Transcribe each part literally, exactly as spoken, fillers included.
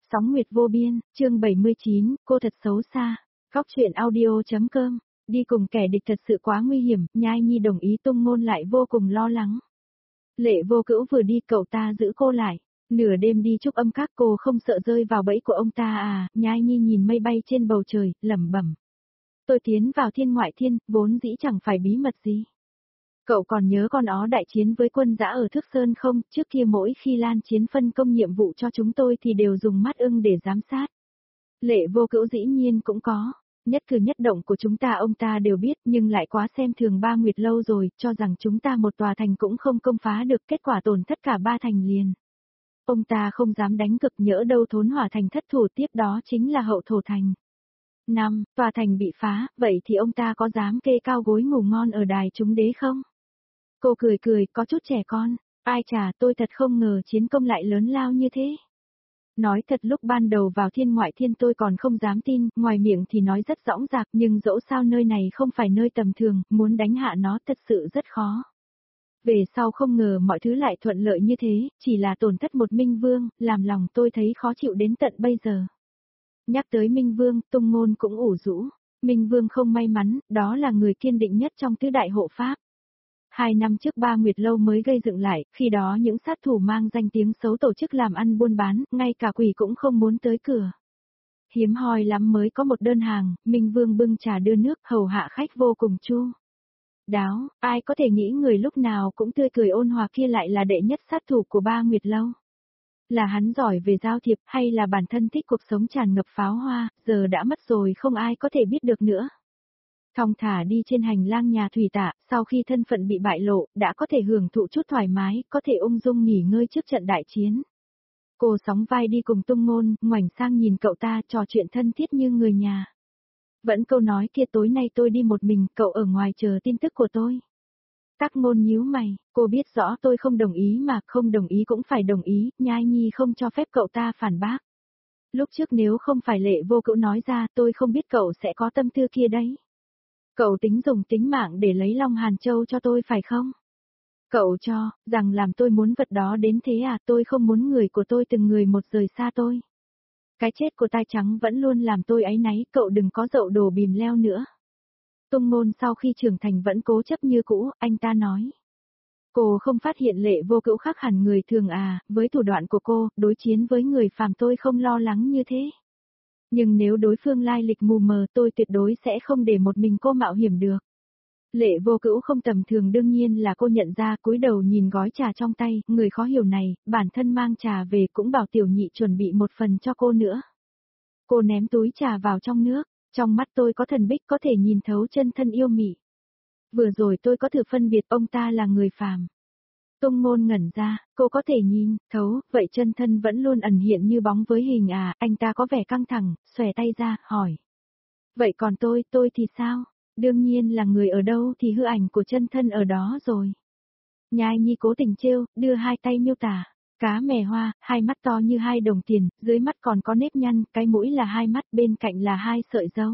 Sóng Nguyệt Vô Biên, chương bảy mươi chín, cô thật xấu xa. Góc truyện audio.com, đi cùng kẻ địch thật sự quá nguy hiểm, Nhai Nhi đồng ý Tung Ngôn lại vô cùng lo lắng. Lệ Vô Cữu vừa đi cậu ta giữ cô lại. Nửa đêm đi trúc âm các cô không sợ rơi vào bẫy của ông ta à, Nhai Nhi nhìn mây bay trên bầu trời, lẩm bẩm. Tôi tiến vào thiên ngoại thiên, vốn dĩ chẳng phải bí mật gì. Cậu còn nhớ con ó đại chiến với quân dã ở Thước Sơn không, trước kia mỗi khi Lan Chiến phân công nhiệm vụ cho chúng tôi thì đều dùng mắt ưng để giám sát. Lệ Vô Cữu dĩ nhiên cũng có, nhất cử nhất động của chúng ta ông ta đều biết nhưng lại quá xem thường Ba Nguyệt lâu rồi, cho rằng chúng ta một tòa thành cũng không công phá được, kết quả tổn thất cả ba thành liền. Ông ta không dám đánh cực, nhỡ đâu Thốn Hỏa thành thất thủ, tiếp đó chính là Hậu Thổ thành. Năm, tòa thành bị phá, vậy thì ông ta có dám kê cao gối ngủ ngon ở đài chúng đế không? Cô cười cười, có chút trẻ con, ai chà, tôi thật không ngờ chiến công lại lớn lao như thế. Nói thật, lúc ban đầu vào thiên ngoại thiên tôi còn không dám tin, ngoài miệng thì nói rất dõng dạc nhưng dẫu sao nơi này không phải nơi tầm thường, muốn đánh hạ nó thật sự rất khó. Về sau không ngờ mọi thứ lại thuận lợi như thế, chỉ là tổn thất một Minh Vương, làm lòng tôi thấy khó chịu đến tận bây giờ. Nhắc tới Minh Vương, Tung Ngôn cũng ủ rũ. Minh Vương không may mắn, đó là người kiên định nhất trong tứ đại hộ pháp. Hai năm trước Ba Nguyệt lâu mới gây dựng lại, khi đó những sát thủ mang danh tiếng xấu tổ chức làm ăn buôn bán, ngay cả quỷ cũng không muốn tới cửa. Hiếm hoi lắm mới có một đơn hàng, Minh Vương bưng trà đưa nước, hầu hạ khách vô cùng chu đáo, ai có thể nghĩ người lúc nào cũng tươi cười ôn hòa kia lại là đệ nhất sát thủ của Ba Nguyệt lâu. Là hắn giỏi về giao thiệp hay là bản thân thích cuộc sống tràn ngập pháo hoa, giờ đã mất rồi không ai có thể biết được nữa. Thong thả đi trên hành lang nhà Thủy Tạ, sau khi thân phận bị bại lộ, đã có thể hưởng thụ chút thoải mái, có thể ung dung nghỉ ngơi trước trận đại chiến. Cô sóng vai đi cùng Tung Ngôn, ngoảnh sang nhìn cậu ta trò chuyện thân thiết như người nhà. Vẫn câu nói kia, tối nay tôi đi một mình, cậu ở ngoài chờ tin tức của tôi. Tắc Ngôn nhíu mày, cô biết rõ tôi không đồng ý mà, không đồng ý cũng phải đồng ý, Nhai Nhi không cho phép cậu ta phản bác. Lúc trước nếu không phải Lệ Vô Cữu nói ra, tôi không biết cậu sẽ có tâm tư kia đấy. Cậu tính dùng tính mạng để lấy Long Hàn Châu cho tôi phải không? Cậu cho, rằng làm tôi muốn vật đó đến thế à, tôi không muốn người của tôi từng người một rời xa tôi. Cái chết của Tai Trắng vẫn luôn làm tôi áy náy, cậu đừng có dậu đồ bìm leo nữa. Tung Ngôn sau khi trưởng thành vẫn cố chấp như cũ, anh ta nói. Cô không phát hiện Lệ Vô Cữu khác hẳn người thường à, với thủ đoạn của cô, đối chiến với người phàm tôi không lo lắng như thế. Nhưng nếu đối phương lai lịch mù mờ tôi tuyệt đối sẽ không để một mình cô mạo hiểm được. Lệ Vô Cữu không tầm thường đương nhiên là cô nhận ra, cúi đầu nhìn gói trà trong tay, người khó hiểu này, bản thân mang trà về cũng bảo tiểu nhị chuẩn bị một phần cho cô nữa. Cô ném túi trà vào trong nước, trong mắt tôi có thần bích có thể nhìn thấu chân thân yêu mị. Vừa rồi tôi có thử phân biệt ông ta là người phàm. Tung Ngôn ngẩn ra, cô có thể nhìn thấu, vậy chân thân vẫn luôn ẩn hiện như bóng với hình à, anh ta có vẻ căng thẳng, xòe tay ra, hỏi. Vậy còn tôi, tôi thì sao? Đương nhiên là người ở đâu thì hư ảnh của chân thân ở đó rồi. Nhai Nhi cố tình trêu, đưa hai tay miêu tả. Cá mè hoa, hai mắt to như hai đồng tiền, dưới mắt còn có nếp nhăn, cái mũi là hai mắt, bên cạnh là hai sợi râu.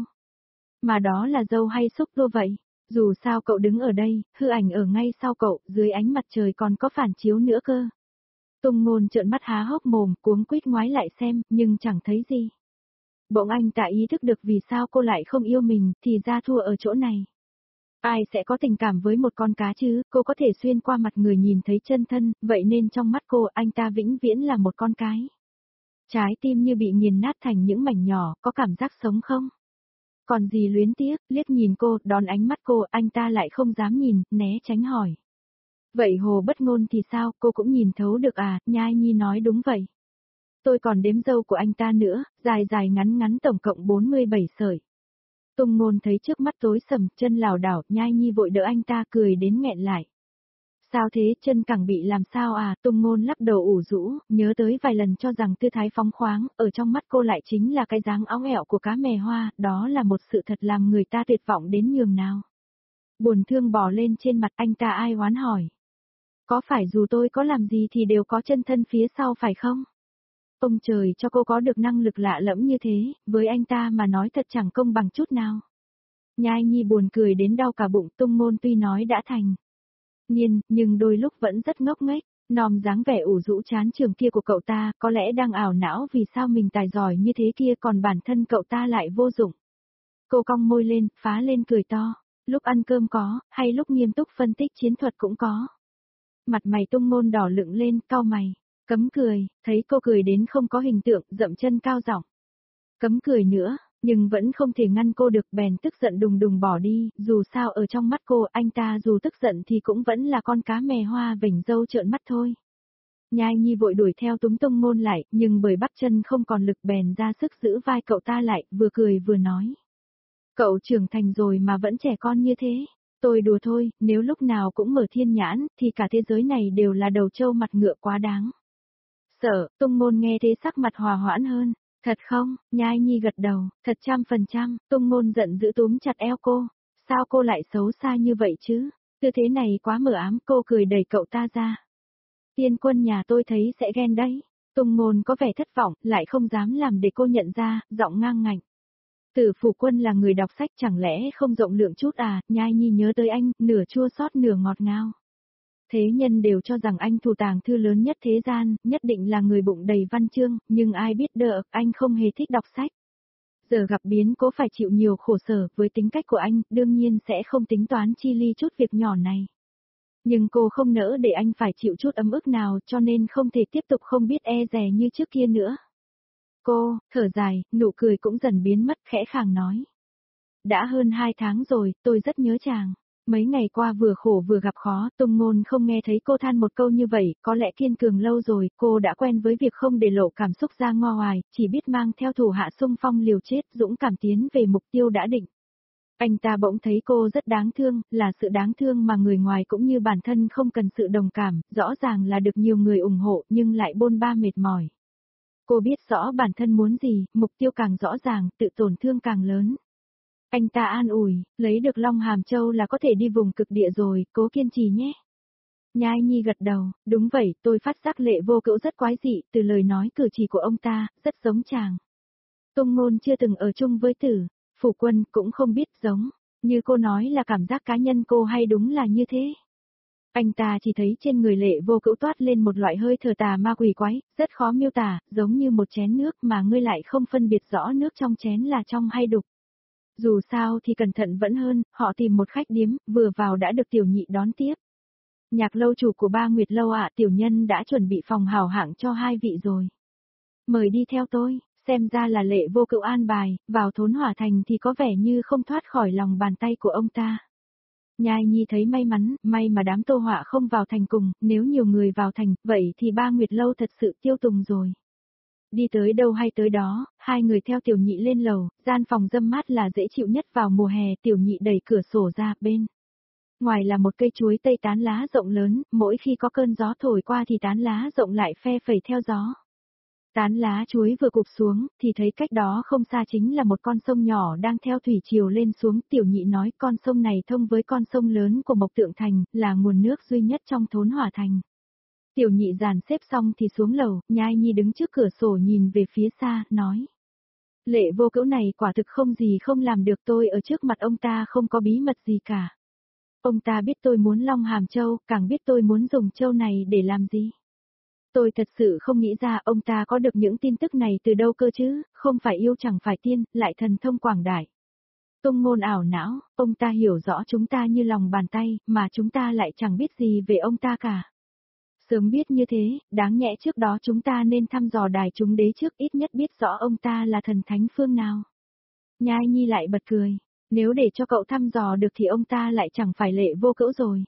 Mà đó là râu hay xúc tua vậy? Dù sao cậu đứng ở đây, hư ảnh ở ngay sau cậu, dưới ánh mặt trời còn có phản chiếu nữa cơ. Tung Ngôn trợn mắt há hốc mồm, cuống quýt ngoái lại xem, nhưng chẳng thấy gì. Bỗng anh ta ý thức được vì sao cô lại không yêu mình, thì ra thua ở chỗ này. Ai sẽ có tình cảm với một con cá chứ, cô có thể xuyên qua mặt người nhìn thấy chân thân, vậy nên trong mắt cô anh ta vĩnh viễn là một con cái. Trái tim như bị nghiền nát thành những mảnh nhỏ, có cảm giác sống không? Còn gì luyến tiếc, liếc nhìn cô, đón ánh mắt cô, anh ta lại không dám nhìn, né tránh hỏi. Vậy Hồ Bất Ngôn thì sao, cô cũng nhìn thấu được à, Nhai Nhi nói đúng vậy. Tôi còn đếm râu của anh ta nữa, dài dài ngắn ngắn tổng cộng bốn mươi bảy sợi. Tung Ngôn thấy trước mắt tối sầm, chân lảo đảo, Nhai Nhi vội đỡ anh ta cười đến nghẹn lại. Sao thế, chân cẳng bị làm sao à, Tung Ngôn lắc đầu ủ rũ, nhớ tới vài lần cho rằng tư thái phóng khoáng, ở trong mắt cô lại chính là cái dáng óng ẹo của cá mè hoa, đó là một sự thật làm người ta tuyệt vọng đến nhường nào. Buồn thương bò lên trên mặt anh ta ai oán hỏi. Có phải dù tôi có làm gì thì đều có chân thân phía sau phải không? Ông trời cho cô có được năng lực lạ lẫm như thế, với anh ta mà nói thật chẳng công bằng chút nào. Nhai Nhi buồn cười đến đau cả bụng, Tung Ngôn tuy nói đã thành niên, nhưng đôi lúc vẫn rất ngốc nghếch. Nom dáng vẻ ủ rũ chán trường kia của cậu ta có lẽ đang ảo não vì sao mình tài giỏi như thế kia còn bản thân cậu ta lại vô dụng. Cô cong môi lên, phá lên cười to. Lúc ăn cơm có, hay lúc nghiêm túc phân tích chiến thuật cũng có. Mặt mày Tung Ngôn đỏ lựng lên, cau mày. Cấm cười, thấy cô cười đến không có hình tượng, dậm chân cao giọng. Cấm cười nữa, nhưng vẫn không thể ngăn cô được, bèn tức giận đùng đùng bỏ đi, dù sao ở trong mắt cô anh ta dù tức giận thì cũng vẫn là con cá mè hoa vểnh râu trợn mắt thôi. Nhai Nhi vội đuổi theo túm Tung Ngôn lại, nhưng bởi bắp chân không còn lực bèn ra sức giữ vai cậu ta lại, vừa cười vừa nói. Cậu trưởng thành rồi mà vẫn trẻ con như thế. Tôi đùa thôi, nếu lúc nào cũng mở thiên nhãn, thì cả thế giới này đều là đầu trâu mặt ngựa quá đáng. Sợ, Tung Ngôn nghe thế sắc mặt hòa hoãn hơn. Thật không? Nhai Nhi gật đầu, thật trăm phần trăm, Tung Ngôn giận dữ túm chặt eo cô. Sao cô lại xấu xa như vậy chứ? Tư thế này quá mờ ám, cô cười đẩy cậu ta ra. Tiên quân nhà tôi thấy sẽ ghen đấy. Tung Ngôn có vẻ thất vọng, lại không dám làm để cô nhận ra, giọng ngang ngạnh. Tử Phủ Quân là người đọc sách chẳng lẽ không rộng lượng chút à? Nhai Nhi nhớ tới anh, nửa chua xót nửa ngọt ngào. Thế nhân đều cho rằng anh thủ tàng thư lớn nhất thế gian, nhất định là người bụng đầy văn chương, nhưng ai biết đỡ, anh không hề thích đọc sách. Giờ gặp biến cố phải chịu nhiều khổ sở, với tính cách của anh, đương nhiên sẽ không tính toán chi ly chút việc nhỏ này. Nhưng cô không nỡ để anh phải chịu chút ấm ức nào, cho nên không thể tiếp tục không biết e dè như trước kia nữa. Cô, thở dài, nụ cười cũng dần biến mất, khẽ khàng nói. Đã hơn hai tháng rồi, tôi rất nhớ chàng. Mấy ngày qua vừa khổ vừa gặp khó, Tung Ngôn không nghe thấy cô than một câu như vậy, có lẽ kiên cường lâu rồi, cô đã quen với việc không để lộ cảm xúc ra ngoài, chỉ biết mang theo thủ hạ xung phong liều chết, dũng cảm tiến về mục tiêu đã định. Anh ta bỗng thấy cô rất đáng thương, là sự đáng thương mà người ngoài cũng như bản thân không cần sự đồng cảm, rõ ràng là được nhiều người ủng hộ nhưng lại bôn ba mệt mỏi. Cô biết rõ bản thân muốn gì, mục tiêu càng rõ ràng, tự tổn thương càng lớn. Anh ta an ủi, lấy được Long Hàm Châu là có thể đi vùng cực địa rồi, cố kiên trì nhé. Nhai Nhi gật đầu, đúng vậy, tôi phát giác Lệ Vô Cữu rất quái dị, từ lời nói cử chỉ của ông ta, rất giống chàng. Tung Ngôn chưa từng ở chung với Tử Phủ Quân, cũng không biết giống, như cô nói là cảm giác cá nhân cô hay đúng là như thế. Anh ta chỉ thấy trên người Lệ Vô Cữu toát lên một loại hơi thở tà ma quỷ quái, rất khó miêu tả, giống như một chén nước mà ngươi lại không phân biệt rõ nước trong chén là trong hay đục. Dù sao thì cẩn thận vẫn hơn, họ tìm một khách điếm, vừa vào đã được tiểu nhị đón tiếp. Nhạc lâu chủ của Ba Nguyệt Lâu ạ, tiểu nhân đã chuẩn bị phòng hảo hạng cho hai vị rồi. Mời đi theo tôi, xem ra là Lệ Vô Cữu an bài, vào Thốn Hỏa Thành thì có vẻ như không thoát khỏi lòng bàn tay của ông ta. Nhai Nhi thấy may mắn, may mà đám Tô Họa không vào thành cùng, nếu nhiều người vào thành, vậy thì Ba Nguyệt Lâu thật sự tiêu tùng rồi. Đi tới đâu hay tới đó, hai người theo tiểu nhị lên lầu, gian phòng râm mát là dễ chịu nhất vào mùa hè, tiểu nhị đẩy cửa sổ ra, bên ngoài là một cây chuối tây tán lá rộng lớn, mỗi khi có cơn gió thổi qua thì tán lá rộng lại phe phẩy theo gió. Tán lá chuối vừa cụp xuống, thì thấy cách đó không xa chính là một con sông nhỏ đang theo thủy triều lên xuống, tiểu nhị nói con sông này thông với con sông lớn của Mộc Tượng Thành, là nguồn nước duy nhất trong Thốn Hỏa Thành. Tiểu nhị dàn xếp xong thì xuống lầu, Nhai Nhi đứng trước cửa sổ nhìn về phía xa, nói. Lệ Vô Cữu này quả thực không gì không làm được, tôi ở trước mặt ông ta không có bí mật gì cả. Ông ta biết tôi muốn Long Hàm Châu, càng biết tôi muốn dùng châu này để làm gì. Tôi thật sự không nghĩ ra ông ta có được những tin tức này từ đâu cơ chứ, không phải yêu chẳng phải tiên, lại thần thông quảng đại. Tung Ngôn ảo não, ông ta hiểu rõ chúng ta như lòng bàn tay, mà chúng ta lại chẳng biết gì về ông ta cả. Sớm biết như thế, đáng nhẽ trước đó chúng ta nên thăm dò đài chúng đế trước, ít nhất biết rõ ông ta là thần thánh phương nào. Nhai Nhi lại bật cười, nếu để cho cậu thăm dò được thì ông ta lại chẳng phải Lệ Vô Cữu rồi.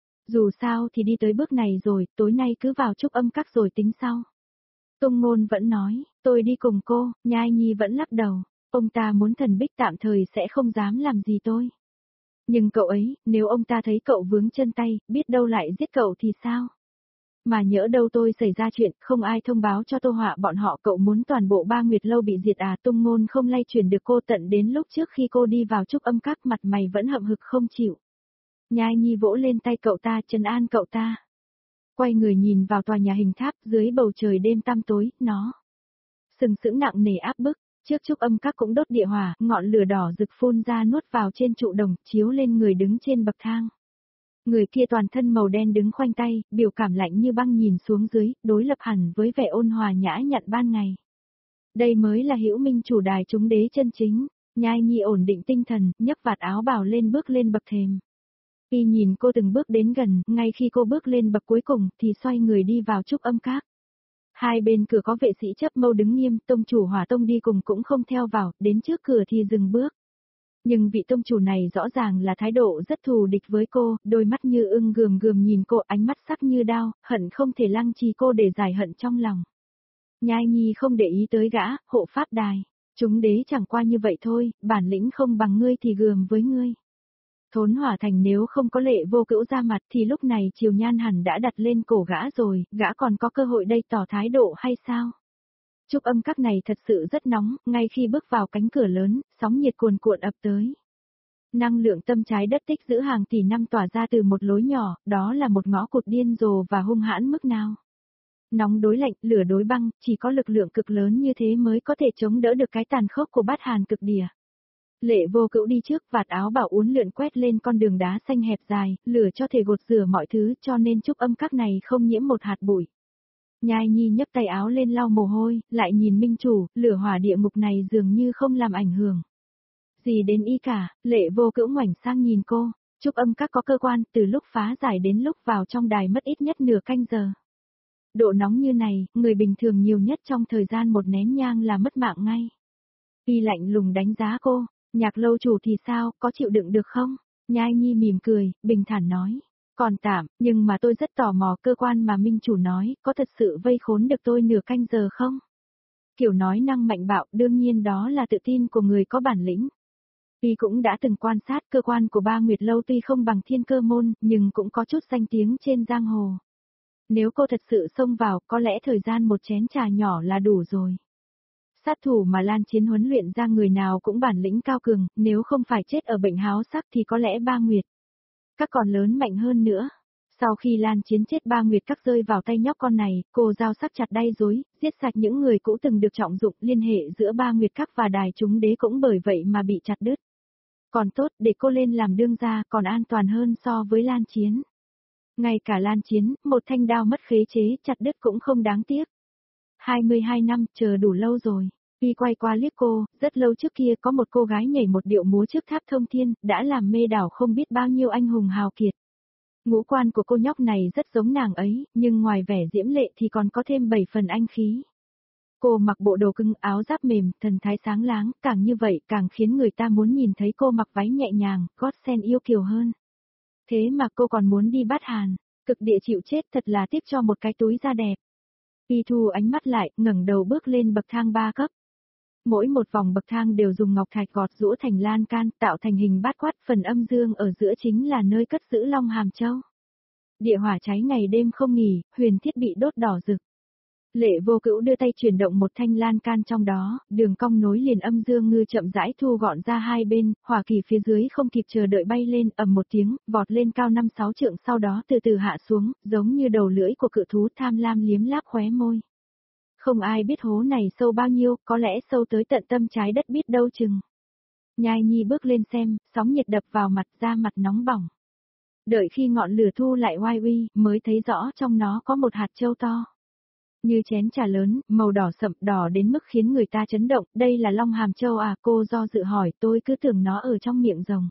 Dù sao thì đi tới bước này rồi, tối nay cứ vào Trúc Âm Các rồi tính sau. Tung Ngôn vẫn nói, tôi đi cùng cô, Nhai Nhi vẫn lắc đầu, ông ta muốn Thần Bích tạm thời sẽ không dám làm gì tôi. Nhưng cậu ấy, nếu ông ta thấy cậu vướng chân tay, biết đâu lại giết cậu thì sao? Mà nhỡ đâu tôi xảy ra chuyện, không ai thông báo cho Tô Họa bọn họ, cậu muốn toàn bộ Ba Nguyệt Lâu bị diệt à? Tung Ngôn không lay chuyển được cô, tận đến lúc trước khi cô đi vào Trúc Âm Các mặt mày vẫn hậm hực không chịu. Nhai Nhi vỗ lên tay cậu ta, trấn an cậu ta. Quay người nhìn vào tòa nhà hình tháp, dưới bầu trời đêm tăm tối, nó sừng sững nặng nề áp bức, trước Trúc Âm Các cũng đốt địa hỏa, ngọn lửa đỏ rực phun ra nuốt vào trên trụ đồng, chiếu lên người đứng trên bậc thang. Người kia toàn thân màu đen đứng khoanh tay, biểu cảm lạnh như băng nhìn xuống dưới, đối lập hẳn với vẻ ôn hòa nhã nhặn ban ngày. Đây mới là Hữu Minh chủ đài chúng đế chân chính. Nhai Nhi ổn định tinh thần, nhấc vạt áo bào lên bước lên bậc thềm. Y nhìn cô từng bước đến gần, ngay khi cô bước lên bậc cuối cùng thì xoay người đi vào trúc âm các. Hai bên cửa có vệ sĩ chấp mâu đứng nghiêm, tông chủ Hỏa Tông đi cùng cũng không theo vào, đến trước cửa thì dừng bước. Nhưng vị tông chủ này rõ ràng là thái độ rất thù địch với cô, đôi mắt như ưng gườm gườm nhìn cô, ánh mắt sắc như đao, hận không thể lăng trì cô để giải hận trong lòng. Nhai Nhi không để ý tới gã, hộ pháp đài. Chúng đế chẳng qua như vậy thôi, bản lĩnh không bằng ngươi thì gườm với ngươi. Thốn Hỏa Thành nếu không có Lệ Vô Cữu ra mặt thì lúc này Triều Nhan hẳn đã đặt lên cổ gã rồi, gã còn có cơ hội đây tỏ thái độ hay sao? Trúc âm các này thật sự rất nóng, ngay khi bước vào cánh cửa lớn, sóng nhiệt cuồn cuộn ập tới. Năng lượng tâm trái đất tích giữ hàng tỷ năm tỏa ra từ một lối nhỏ, đó là một ngõ cụt điên rồ và hung hãn mức nào. Nóng đối lạnh, lửa đối băng, chỉ có lực lượng cực lớn như thế mới có thể chống đỡ được cái tàn khốc của bát hàn cực địa. Lệ Vô Cữu đi trước, vạt áo bảo uốn lượn quét lên con đường đá xanh hẹp dài, lửa cho thể gột rửa mọi thứ, cho nên trúc âm các này không nhiễm một hạt bụi. Nhai Nhi nhấc tay áo lên lau mồ hôi, lại nhìn Minh chủ, lửa hỏa địa ngục này dường như không làm ảnh hưởng gì đến y cả. Lệ Vô Cữu ngoảnh sang nhìn cô, trúc âm các có cơ quan, từ lúc phá giải đến lúc vào trong đài mất ít nhất nửa canh giờ. Độ nóng như này, người bình thường nhiều nhất trong thời gian một nén nhang là mất mạng ngay. Y lạnh lùng đánh giá cô, Nhạc lâu chủ thì sao, có chịu đựng được không? Nhai Nhi mỉm cười, bình thản nói. Còn tạm, nhưng mà tôi rất tò mò cơ quan mà Minh chủ nói, có thật sự vây khốn được tôi nửa canh giờ không? Kiểu nói năng mạnh bạo, đương nhiên đó là tự tin của người có bản lĩnh. Y cũng đã từng quan sát cơ quan của Ba Nguyệt Lâu tuy không bằng Thiên Cơ Môn, nhưng cũng có chút danh tiếng trên giang hồ. Nếu cô thật sự xông vào, có lẽ thời gian một chén trà nhỏ là đủ rồi. Sát thủ mà Lan Chiến huấn luyện ra người nào cũng bản lĩnh cao cường, nếu không phải chết ở bệnh háo sắc thì có lẽ Ba Nguyệt các còn lớn mạnh hơn nữa. Sau khi Lan Chiến chết, Ba Nguyệt các rơi vào tay nhóc con này, cô giao sắc chặt đay rối, giết sạch những người cũ từng được trọng dụng, liên hệ giữa Ba Nguyệt các và đài chúng đế cũng bởi vậy mà bị chặt đứt. Còn tốt, để cô lên làm đương gia còn an toàn hơn so với Lan Chiến. Ngay cả Lan Chiến, một thanh đao mất khế chế chặt đứt cũng không đáng tiếc. hai mươi hai năm, chờ đủ lâu rồi. Y quay qua liếc cô, rất lâu trước kia có một cô gái nhảy một điệu múa trước tháp thông thiên, đã làm mê đảo không biết bao nhiêu anh hùng hào kiệt. Ngũ quan của cô nhóc này rất giống nàng ấy, nhưng ngoài vẻ diễm lệ thì còn có thêm bảy phần anh khí. Cô mặc bộ đồ cưng, áo giáp mềm, thần thái sáng láng, càng như vậy càng khiến người ta muốn nhìn thấy cô mặc váy nhẹ nhàng, gót sen yêu kiều hơn. Thế mà cô còn muốn đi Bát Hàn, cực địa chịu chết, thật là tiếc cho một cái túi da đẹp. Y thu ánh mắt lại, ngẩng đầu bước lên bậc thang ba cấp. Mỗi một vòng bậc thang đều dùng ngọc thạch gọt giũa thành lan can, tạo thành hình bát quát, phần âm dương ở giữa chính là nơi cất giữ Long Hàm Châu. Địa hỏa cháy ngày đêm không nghỉ, huyền thiết bị đốt đỏ rực. Lệ Vô Cữu đưa tay chuyển động một thanh lan can trong đó, đường cong nối liền âm dương ngư chậm rãi thu gọn ra hai bên, hỏa kỳ phía dưới không kịp chờ đợi bay lên, ầm một tiếng, vọt lên cao năm sáu trượng, sau đó từ từ hạ xuống, giống như đầu lưỡi của cự thú tham lam liếm láp khóe môi. Không ai biết hố này sâu bao nhiêu, có lẽ sâu tới tận tâm trái đất biết đâu chừng. Nhai Nhi bước lên xem, sóng nhiệt đập vào mặt, da mặt nóng bỏng. Đợi khi ngọn lửa thu lại oai uy, mới thấy rõ trong nó có một hạt châu to. Như chén trà lớn, màu đỏ sậm, đỏ đến mức khiến người ta chấn động, đây là Long Hàm Châu à? Cô do dự hỏi, tôi cứ tưởng nó ở trong miệng rồng.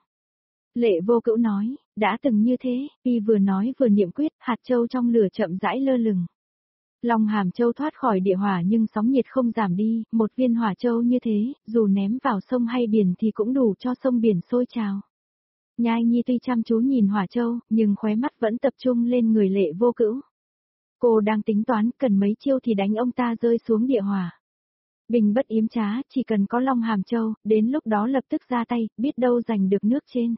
Lệ Vô Cữu nói, đã từng như thế, y vừa nói vừa niệm quyết, hạt châu trong lửa chậm rãi lơ lửng. Long Hàm Châu thoát khỏi địa hỏa nhưng sóng nhiệt không giảm đi, một viên hỏa châu như thế, dù ném vào sông hay biển thì cũng đủ cho sông biển sôi trào. Nhai Nhi tuy chăm chú nhìn hỏa châu, nhưng khóe mắt vẫn tập trung lên người Lệ Vô Cữu. Cô đang tính toán, cần mấy chiêu thì đánh ông ta rơi xuống địa hỏa. Bình bất yếm trá, chỉ cần có Long Hàm Châu, đến lúc đó lập tức ra tay, biết đâu giành được nước trên.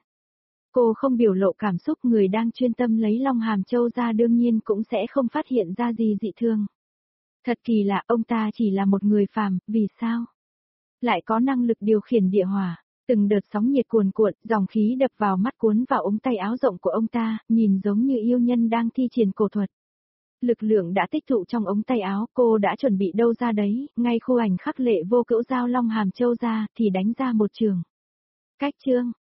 Cô không biểu lộ cảm xúc, người đang chuyên tâm lấy Long Hàm Châu ra đương nhiên cũng sẽ không phát hiện ra gì dị thường. Thật kỳ lạ, ông ta chỉ là một người phàm, vì sao? Lại có năng lực điều khiển địa hỏa, từng đợt sóng nhiệt cuồn cuộn, dòng khí đập vào mắt cuốn vào ống tay áo rộng của ông ta, nhìn giống như yêu nhân đang thi triển cổ thuật. Lực lượng đã tích tụ trong ống tay áo, cô đã chuẩn bị đâu ra đấy, ngay khu ảnh khắc Lệ Vô Cữu giao Long Hàm Châu ra, thì đánh ra một trường. Cách chương